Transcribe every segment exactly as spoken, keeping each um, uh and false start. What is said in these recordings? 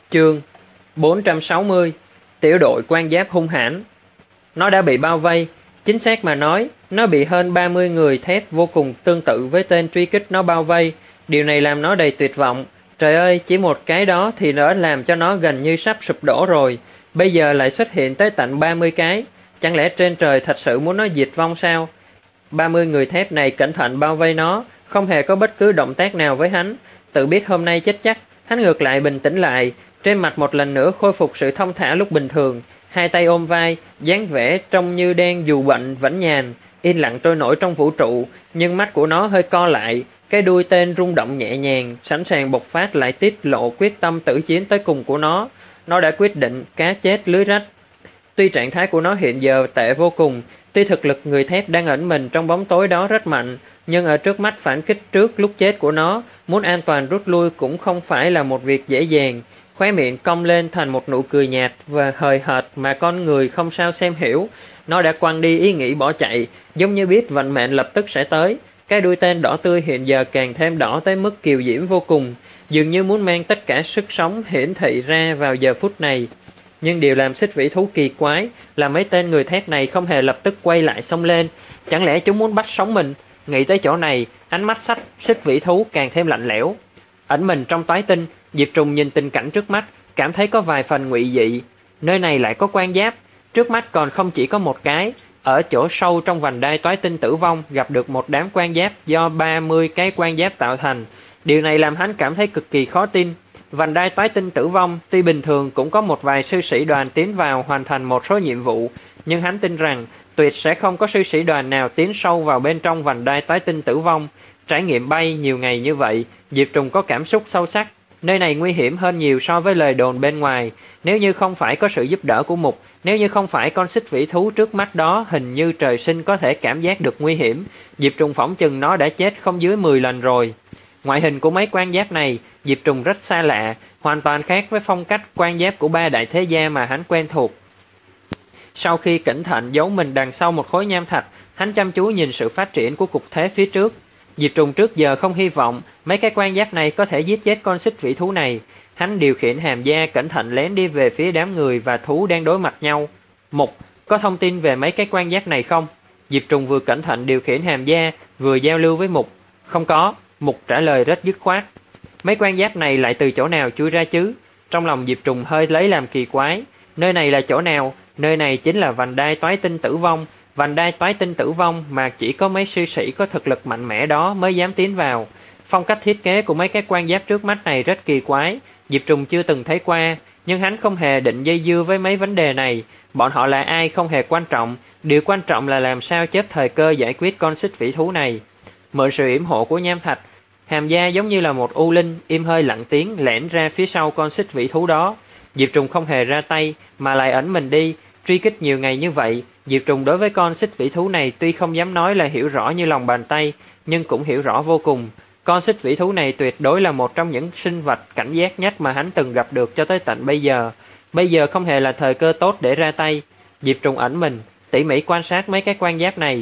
Chương bốn trăm sáu mươi. Tiểu đội quan giáp hung hãn. Nó đã bị bao vây, chính xác mà nói, nó bị hơn ba mươi người thép vô cùng tương tự với tên truy kích nó bao vây. Điều này làm nó đầy tuyệt vọng. Trời ơi, chỉ một cái đó thì đã làm cho nó gần như sắp sụp đổ rồi. Bây giờ lại xuất hiện tới tận ba mươi cái. Chẳng lẽ trên trời thật sự muốn nó diệt vong sao? ba mươi người thép này cẩn thận bao vây nó, không hề có bất cứ động tác nào với hắn. Tự biết hôm nay chết chắc, hắn ngược lại bình tĩnh lại, trên mặt một lần nữa khôi phục sự thông thả lúc bình thường, hai tay ôm vai, dáng vẻ trông như đen dù bệnh vẫn nhàn, yên lặng trôi nổi trong vũ trụ, nhưng mắt của nó hơi co lại, cái đuôi tên rung động nhẹ nhàng, sẵn sàng bộc phát lại tiết lộ quyết tâm tử chiến tới cùng của nó. Nó đã quyết định cá chết lưới rách. Tuy trạng thái của nó hiện giờ tệ vô cùng, tuy thực lực người thép đang ẩn mình trong bóng tối đó rất mạnh, nhưng ở trước mắt phản kích trước lúc chết của nó, muốn an toàn rút lui cũng không phải là một việc dễ dàng. Khóe miệng cong lên thành một nụ cười nhạt và hời hợt mà con người không sao xem hiểu. Nó đã quăng đi ý nghĩ bỏ chạy, giống như biết vận mệnh lập tức sẽ tới. Cái đuôi tên đỏ tươi hiện giờ càng thêm đỏ tới mức kiều diễm vô cùng, dường như muốn mang tất cả sức sống hiển thị ra vào giờ phút này. Nhưng điều làm xích vĩ thú kỳ quái là mấy tên người thép này không hề lập tức quay lại xông lên. Chẳng lẽ chúng muốn bắt sống mình? Nghĩ tới chỗ này, ánh mắt sách xích vĩ thú càng thêm lạnh lẽo. Ẩn mình trong toái tinh, Diệp Trùng nhìn tình cảnh trước mắt, cảm thấy có vài phần ngụy dị. Nơi này lại có quan giáp, trước mắt còn không chỉ có một cái. Ở chỗ sâu trong vành đai toái tinh tử vong gặp được một đám quan giáp do ba mươi cái quan giáp tạo thành. Điều này làm hắn cảm thấy cực kỳ khó tin. Vành đai toái tinh tử vong tuy bình thường cũng có một vài sư sĩ đoàn tiến vào hoàn thành một số nhiệm vụ, nhưng hắn tin rằng tuyệt sẽ không có sư sĩ đoàn nào tiến sâu vào bên trong vành đai toái tinh tử vong. Trải nghiệm bay nhiều ngày như vậy, Diệp Trùng có cảm xúc sâu sắc. Nơi này nguy hiểm hơn nhiều so với lời đồn bên ngoài. Nếu như không phải có sự giúp đỡ của Mục, nếu như không phải con xích vĩ thú trước mắt đó hình như trời sinh có thể cảm giác được nguy hiểm, Diệp Trùng phỏng chừng nó đã chết không dưới mười lần rồi. Ngoại hình của mấy quan giáp này, Diệp Trùng rất xa lạ, hoàn toàn khác với phong cách quan giáp của ba đại thế gia mà hắn quen thuộc. Sau khi cẩn thận giấu mình đằng sau một khối nham thạch, hắn chăm chú nhìn sự phát triển của cục thế phía trước. Diệp Trùng trước giờ không hy vọng mấy cái quan giáp này có thể giết chết con xích vĩ thú này. Hắn điều khiển hàm gia cẩn thận lén đi về phía đám người và thú đang đối mặt nhau. Mục, có thông tin về mấy cái quan giáp này không? Diệp Trùng vừa cẩn thận điều khiển hàm gia, vừa giao lưu với Mục. Không có, Mục trả lời rất dứt khoát. Mấy quan giáp này lại từ chỗ nào chui ra chứ? Trong lòng Diệp Trùng hơi lấy làm kỳ quái. Nơi này là chỗ nào? Nơi này chính là vành đai toái tinh tử vong. Vành đai toái tinh tử vong mà chỉ có mấy sư sĩ có thực lực mạnh mẽ đó mới dám tiến vào. Phong cách thiết kế của mấy cái quan giáp trước mắt này rất kỳ quái, Diệp Trùng chưa từng thấy qua, nhưng hắn không hề định dây dưa với mấy vấn đề này. Bọn họ là ai không hề quan trọng, điều quan trọng là làm sao chớp thời cơ giải quyết con xích vĩ thú này. Mượn sự yểm hộ của nham thạch, hàm gia giống như là một u linh, im hơi lặng tiếng lẻn ra phía sau con xích vĩ thú đó. Diệp Trùng không hề ra tay mà lại ẩn mình đi, truy kích nhiều ngày như vậy. Diệp Trùng đối với con xích vĩ thú này tuy không dám nói là hiểu rõ như lòng bàn tay, nhưng cũng hiểu rõ vô cùng. Con xích vĩ thú này tuyệt đối là một trong những sinh vật cảnh giác nhất mà hắn từng gặp được cho tới tận bây giờ. Bây giờ không hề là thời cơ tốt để ra tay. Diệp Trùng ẩn mình, tỉ mỉ quan sát mấy cái quan giáp này.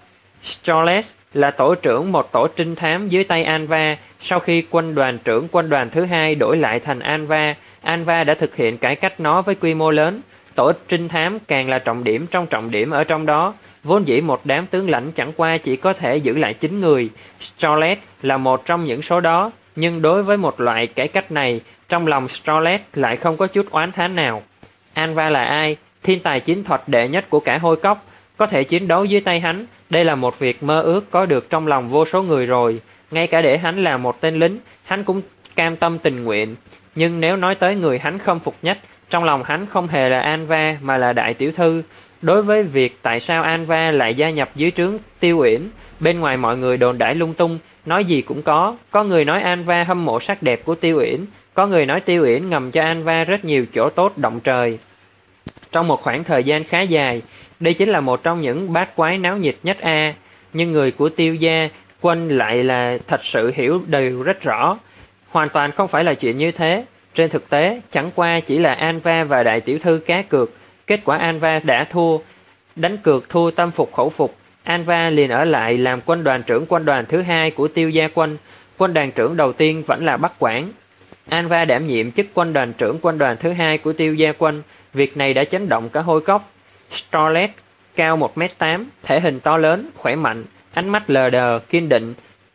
Storles là tổ trưởng một tổ trinh thám dưới tay Anva. Sau khi quân đoàn trưởng quân đoàn thứ hai đổi lại thành Anva, Anva đã thực hiện cải cách nó với quy mô lớn. Tổ trinh thám càng là trọng điểm trong trọng điểm ở trong đó. Vốn dĩ một đám tướng lãnh chẳng qua chỉ có thể giữ lại chín người. Storles là một trong những số đó, nhưng đối với một loại cải cách này, trong lòng Storles lại không có chút oán thán nào. Anva là ai? Thiên tài chiến thuật đệ nhất của cả Hôi Cốc, có thể chiến đấu dưới tay hắn, đây là một việc mơ ước có được trong lòng vô số người rồi. Ngay cả để hắn là một tên lính, hắn cũng cam tâm tình nguyện. Nhưng nếu nói tới người hắn không phục nhất, trong lòng hắn không hề là Anva mà là đại tiểu thư. Đối với việc tại sao Anva lại gia nhập dưới trướng Tiêu Uyển, bên ngoài mọi người đồn đãi lung tung, nói gì cũng có. Có người nói Anva hâm mộ sắc đẹp của Tiêu Uyển, có người nói Tiêu Uyển ngầm cho Anva rất nhiều chỗ tốt động trời. Trong một khoảng thời gian khá dài, đây chính là một trong những bát quái náo nhiệt nhất a. Nhưng người của Tiêu gia Quân lại là thật sự hiểu đều rất rõ. Hoàn toàn không phải là chuyện như thế. Trên thực tế, chẳng qua chỉ là Anva và đại tiểu thư cá cược. Kết quả Anva đã thua. Đánh cược thua tâm phục khẩu phục. Anva liền ở lại làm quân đoàn trưởng quân đoàn thứ hai của Tiêu gia quân. Quân đoàn trưởng đầu tiên vẫn là Bắc Quảng. Anva đảm nhiệm chức quân đoàn trưởng quân đoàn thứ hai của Tiêu Gia quân. Việc này đã chấn động cả hôi cốc. Starlet cao một mét tám, thể hình to lớn, khỏe mạnh, ánh mắt lờ đờ, kiên định.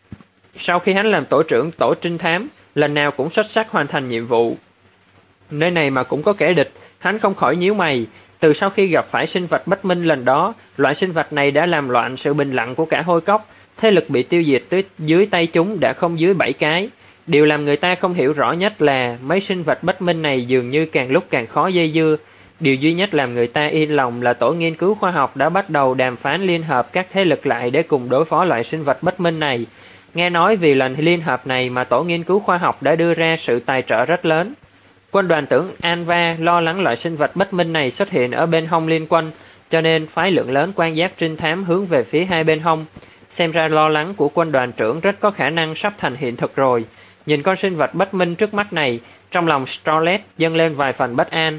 Sau khi hắn làm tổ trưởng tổ trinh thám, lần nào cũng xuất sắc hoàn thành nhiệm vụ. Nơi này mà cũng có kẻ địch, hắn không khỏi nhíu mày. Từ sau khi gặp phải sinh vật bất minh lần đó, loại sinh vật này đã làm loạn sự bình lặng của cả hôi cốc. Thế lực bị tiêu diệt tới dưới tay chúng đã không dưới bảy cái. Điều làm người ta không hiểu rõ nhất là mấy sinh vật bất minh này dường như càng lúc càng khó dây dưa. Điều duy nhất làm người ta yên lòng là tổ nghiên cứu khoa học đã bắt đầu đàm phán liên hợp các thế lực lại để cùng đối phó loại sinh vật bất minh này. Nghe nói vì lần liên hợp này mà tổ nghiên cứu khoa học đã đưa ra sự tài trợ rất lớn. Quân đoàn trưởng Anva lo lắng loại sinh vật bất minh này xuất hiện ở bên hông liên quân, cho nên phái lượng lớn quan giáp trinh thám hướng về phía hai bên hông. Xem ra lo lắng của quân đoàn trưởng rất có khả năng sắp thành hiện thực rồi. Nhìn con sinh vật bất minh trước mắt này, trong lòng Starlet dâng lên vài phần bất an.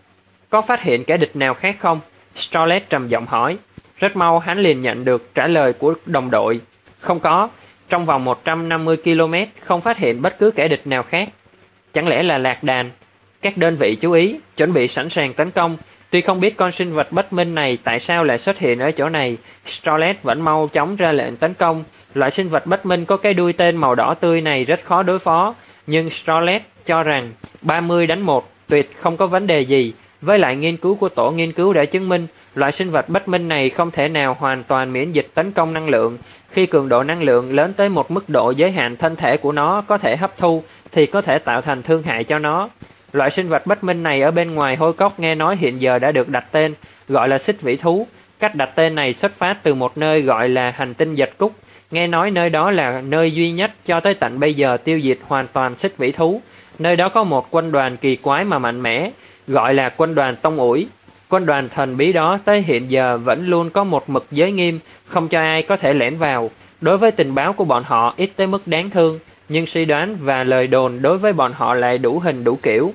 Có phát hiện kẻ địch nào khác không? Starlet trầm giọng hỏi. Rất mau hắn liền nhận được trả lời của đồng đội. Không có, trong vòng một trăm năm mươi ki lô mét không phát hiện bất cứ kẻ địch nào khác. Chẳng lẽ là lạc đàn? Các đơn vị chú ý, chuẩn bị sẵn sàng tấn công. Tuy không biết con sinh vật bất minh này tại sao lại xuất hiện ở chỗ này, Starlet vẫn mau chóng ra lệnh tấn công. Loại sinh vật bất minh có cái đuôi tên màu đỏ tươi này rất khó đối phó, nhưng Starlet cho rằng ba mươi đánh một tuyệt không có vấn đề gì. Với lại nghiên cứu của tổ nghiên cứu đã chứng minh, loại sinh vật bất minh này không thể nào hoàn toàn miễn dịch tấn công năng lượng. Khi cường độ năng lượng lớn tới một mức độ giới hạn thân thể của nó có thể hấp thu, thì có thể tạo thành thương hại cho nó. Loại sinh vật bất minh này ở bên ngoài hôi cốc nghe nói hiện giờ đã được đặt tên, gọi là xích vĩ thú. Cách đặt tên này xuất phát từ một nơi gọi là hành tinh Dệt Cúc. Nghe nói nơi đó là nơi duy nhất cho tới tận bây giờ tiêu diệt hoàn toàn xích vĩ thú. Nơi đó có một quân đoàn kỳ quái mà mạnh mẽ, gọi là quân đoàn Tông Ủi. Quân đoàn thần bí đó tới hiện giờ vẫn luôn có một mực giới nghiêm, không cho ai có thể lẻn vào. Đối với tình báo của bọn họ ít tới mức đáng thương, nhưng suy đoán và lời đồn đối với bọn họ lại đủ hình đủ kiểu.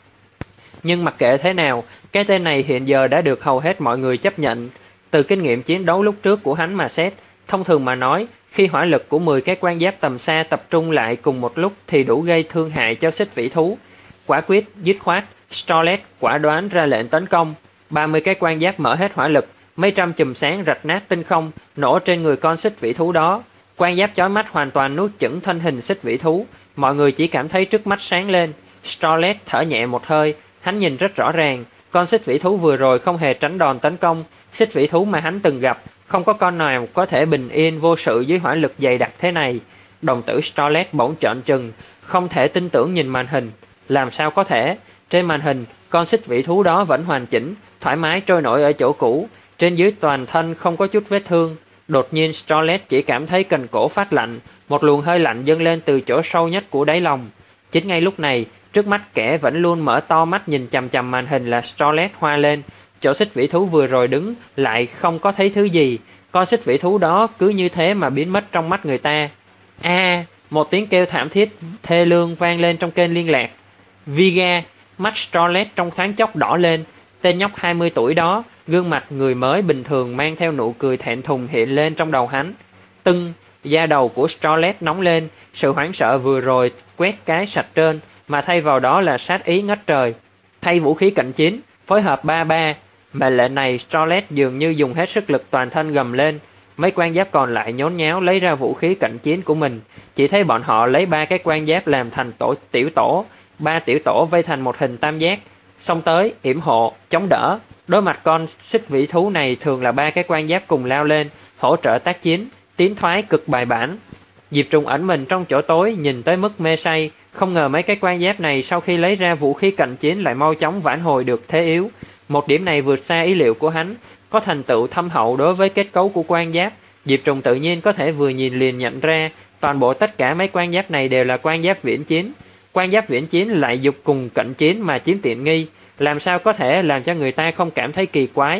Nhưng mặc kệ thế nào, cái tên này hiện giờ đã được hầu hết mọi người chấp nhận. Từ kinh nghiệm chiến đấu lúc trước của hắn mà xét, thông thường mà nói, khi hỏa lực của mười cái quan giáp tầm xa tập trung lại cùng một lúc thì đủ gây thương hại cho xích vĩ thú. Quả quyết, dứt khoát, Starlet quả đoán ra lệnh tấn công. ba mươi cái quan giáp mở hết hỏa lực, mấy trăm chùm sáng rạch nát tinh không, nổ trên người con xích vĩ thú đó. Quan giáp chói mắt hoàn toàn nuốt chửng thân hình xích vĩ thú. Mọi người chỉ cảm thấy trước mắt sáng lên. Starlet thở nhẹ một hơi, hắn nhìn rất rõ ràng, con xích vĩ thú vừa rồi không hề tránh đòn tấn công. Xích vĩ thú mà hắn từng gặp, không có con nào có thể bình yên vô sự dưới hỏa lực dày đặc thế này. Đồng tử Starlet bỗng trợn trừng, không thể tin tưởng nhìn màn hình. Làm sao có thể? Trên màn hình, con xích vĩ thú đó vẫn hoàn chỉnh, thoải mái trôi nổi ở chỗ cũ, trên dưới toàn thân không có chút vết thương. Đột nhiên Starlet chỉ cảm thấy cần cổ phát lạnh, một luồng hơi lạnh dâng lên từ chỗ sâu nhất của đáy lòng. Chính ngay lúc này, trước mắt kẻ vẫn luôn mở to mắt nhìn chằm chằm màn hình là Starlet hoa lên. Chỗ xích vĩ thú vừa rồi đứng lại không có thấy thứ gì, con xích vĩ thú đó cứ như thế mà biến mất trong mắt người ta. A, à, một tiếng kêu thảm thiết thê lương vang lên trong kênh liên lạc. Viga, mắt Starlet trong thoáng chốc đỏ lên. Tên nhóc hai mươi tuổi đó, gương mặt người mới bình thường mang theo nụ cười thẹn thùng hiện lên trong đầu hắn. Tưng, da đầu của Starlet nóng lên, sự hoảng sợ vừa rồi quét cái sạch trơn, mà thay vào đó là sát ý ngất trời. Thay vũ khí cận chiến, phối hợp ba ba. Mệnh lệnh này Starlet dường như dùng hết sức lực toàn thân gầm lên. Mấy quan giáp còn lại nhốn nháo lấy ra vũ khí cận chiến của mình. Chỉ thấy bọn họ lấy ba cái quan giáp làm thành tổ tiểu tổ, ba tiểu tổ vây thành một hình tam giác, xông tới yểm hộ chống đỡ. Đối mặt con xích vĩ thú này thường là ba cái quan giáp cùng lao lên hỗ trợ tác chiến, tiến thoái cực bài bản. Diệp Trùng ẩn mình trong chỗ tối nhìn tới mức mê say, không ngờ mấy cái quan giáp này sau khi lấy ra vũ khí cận chiến lại mau chóng vãn hồi được thế yếu. Một điểm này vượt xa ý liệu của hắn, có thành tựu thâm hậu đối với kết cấu của quan giáp. Diệp Trùng tự nhiên có thể vừa nhìn liền nhận ra, toàn bộ tất cả mấy quan giáp này đều là quan giáp viễn chiến. Quan giáp viễn chiến lại dục cùng cận chiến mà chiếm tiện nghi, làm sao có thể làm cho người ta không cảm thấy kỳ quái.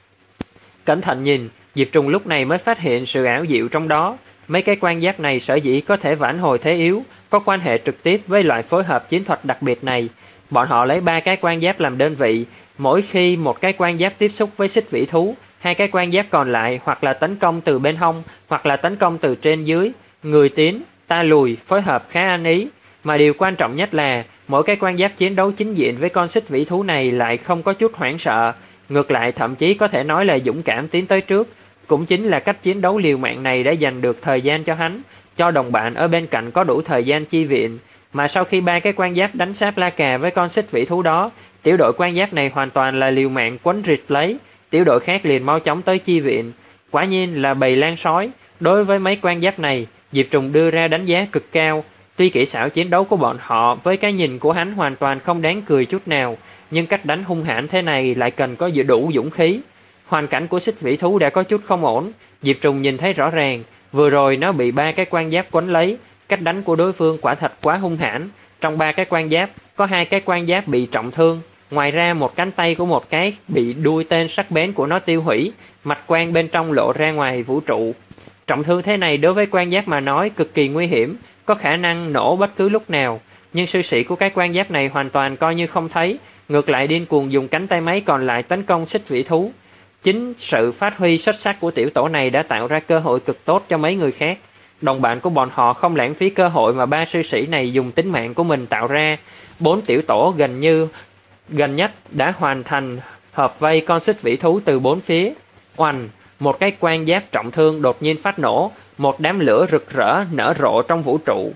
Cẩn thận nhìn, Diệp Trùng lúc này mới phát hiện sự ảo diệu trong đó. Mấy cái quan giáp này sở dĩ có thể vãn hồi thế yếu, có quan hệ trực tiếp với loại phối hợp chiến thuật đặc biệt này. Bọn họ lấy ba cái quan giáp làm đơn vị, mỗi khi một cái quan giáp tiếp xúc với xích vĩ thú, hai cái quan giáp còn lại hoặc là tấn công từ bên hông, hoặc là tấn công từ trên dưới. Người tiến, ta lùi, phối hợp khá ăn ý. Mà điều quan trọng nhất là mỗi cái quan giáp chiến đấu chính diện với con xích vĩ thú này lại không có chút hoảng sợ, ngược lại thậm chí có thể nói là dũng cảm tiến tới trước. Cũng chính là cách chiến đấu liều mạng này đã dành được thời gian cho hắn, cho đồng bạn ở bên cạnh có đủ thời gian chi viện. Mà sau khi ba cái quan giáp đánh sáp la cà với con xích vĩ thú đó, tiểu đội quan giáp này hoàn toàn là liều mạng quấn rịt lấy, tiểu đội khác liền mau chóng tới chi viện. Quả nhiên là bầy lan sói. Đối với mấy quan giáp này, Diệp Trùng đưa ra đánh giá cực cao. Tuy kỹ xảo chiến đấu của bọn họ với cái nhìn của hắn hoàn toàn không đáng cười chút nào, nhưng cách đánh hung hãn thế này lại cần có đủ dũng khí. Hoàn cảnh của xích vĩ thú đã có chút không ổn, Diệp Trùng nhìn thấy rõ ràng, vừa rồi nó bị ba cái quan giáp quấn lấy, cách đánh của đối phương quả thật quá hung hãn. Trong ba cái quan giáp, có hai cái quan giáp bị trọng thương, ngoài ra một cánh tay của một cái bị đuôi tên sắc bén của nó tiêu hủy, mạch quan bên trong lộ ra ngoài vũ trụ. Trọng thương thế này đối với quan giáp mà nói cực kỳ nguy hiểm, có khả năng nổ bất cứ lúc nào, nhưng sư sĩ của cái quan giáp này hoàn toàn coi như không thấy, ngược lại điên cuồng dùng cánh tay máy còn lại tấn công xích vĩ thú. Chính sự phát huy xuất sắc của tiểu tổ này đã tạo ra cơ hội cực tốt cho mấy người khác. Đồng bạn của bọn họ không lãng phí cơ hội mà ba sư sĩ này dùng tính mạng của mình tạo ra. Bốn tiểu tổ gần như gần nhất đã hoàn thành hợp vây con xích vĩ thú từ bốn phía. Oành, một cái quan giáp trọng thương đột nhiên phát nổ, một đám lửa rực rỡ nở rộ trong vũ trụ.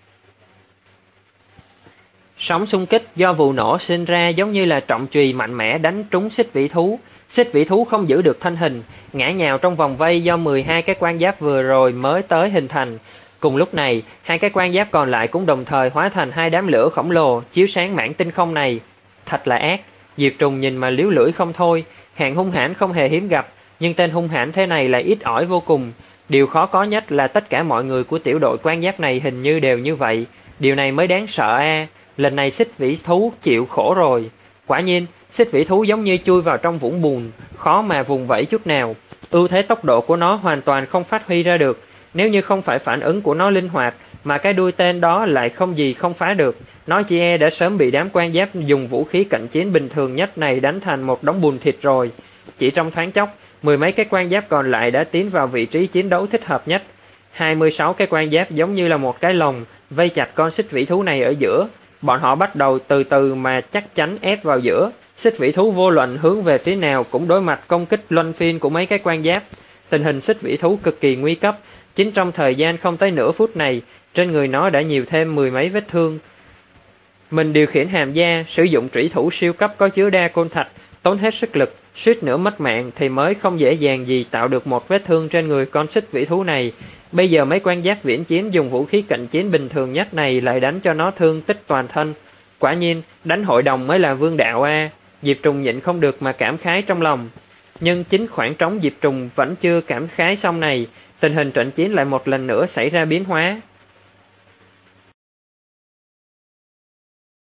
Sóng xung kích do vụ nổ sinh ra giống như là trọng chùy mạnh mẽ đánh trúng xích vĩ thú. Xích vĩ thú không giữ được thân hình, ngã nhào trong vòng vây do mười hai cái quan giáp vừa rồi mới tới hình thành. Cùng lúc này, hai cái quan giáp còn lại cũng đồng thời hóa thành hai đám lửa khổng lồ chiếu sáng mảng tinh không này. Thật là ác, Diệp Trùng nhìn mà liếu lưỡi không thôi. Hạng hung hãn không hề hiếm gặp, nhưng tên hung hãn thế này lại ít ỏi vô cùng. Điều khó có nhất là tất cả mọi người của tiểu đội quan giáp này hình như đều như vậy. Điều này mới đáng sợ a. À. Lần này xích vĩ thú chịu khổ rồi. Quả nhiên, xích vĩ thú giống như chui vào trong vũng bùn, khó mà vùng vẫy chút nào. Ưu thế tốc độ của nó hoàn toàn không phát huy ra được. Nếu như không phải phản ứng của nó linh hoạt, mà cái đuôi tên đó lại không gì không phá được, nó chỉ e đã sớm bị đám quan giáp dùng vũ khí cận chiến bình thường nhất này đánh thành một đống bùn thịt rồi. Chỉ trong thoáng chốc, mười mấy cái quan giáp còn lại đã tiến vào vị trí chiến đấu thích hợp nhất. hai mươi sáu cái quan giáp giống như là một cái lồng vây chặt con xích vĩ thú này ở giữa. Bọn họ bắt đầu từ từ mà chắc chắn ép vào giữa. Xích vĩ thú vô luận hướng về phía nào cũng đối mặt công kích luân phiên của mấy cái quan giáp. Tình hình xích vĩ thú cực kỳ nguy cấp. Chính trong thời gian không tới nửa phút này, trên người nó đã nhiều thêm mười mấy vết thương. Mình điều khiển hàm gia, sử dụng trủy thủ siêu cấp có chứa đa côn thạch, tốn hết sức lực, suýt nữa mất mạng thì mới không dễ dàng gì tạo được một vết thương trên người con xích vĩ thú này. Bây giờ mấy quan giáp viễn chiến dùng vũ khí cận chiến bình thường nhất này lại đánh cho nó thương tích toàn thân. Quả nhiên, đánh hội đồng mới là vương đạo a. À. Diệp Trùng nhịn không được mà cảm khái trong lòng. Nhưng chính khoảng trống Diệp Trùng vẫn chưa cảm khái xong này, tình hình trận chiến lại một lần nữa xảy ra biến hóa.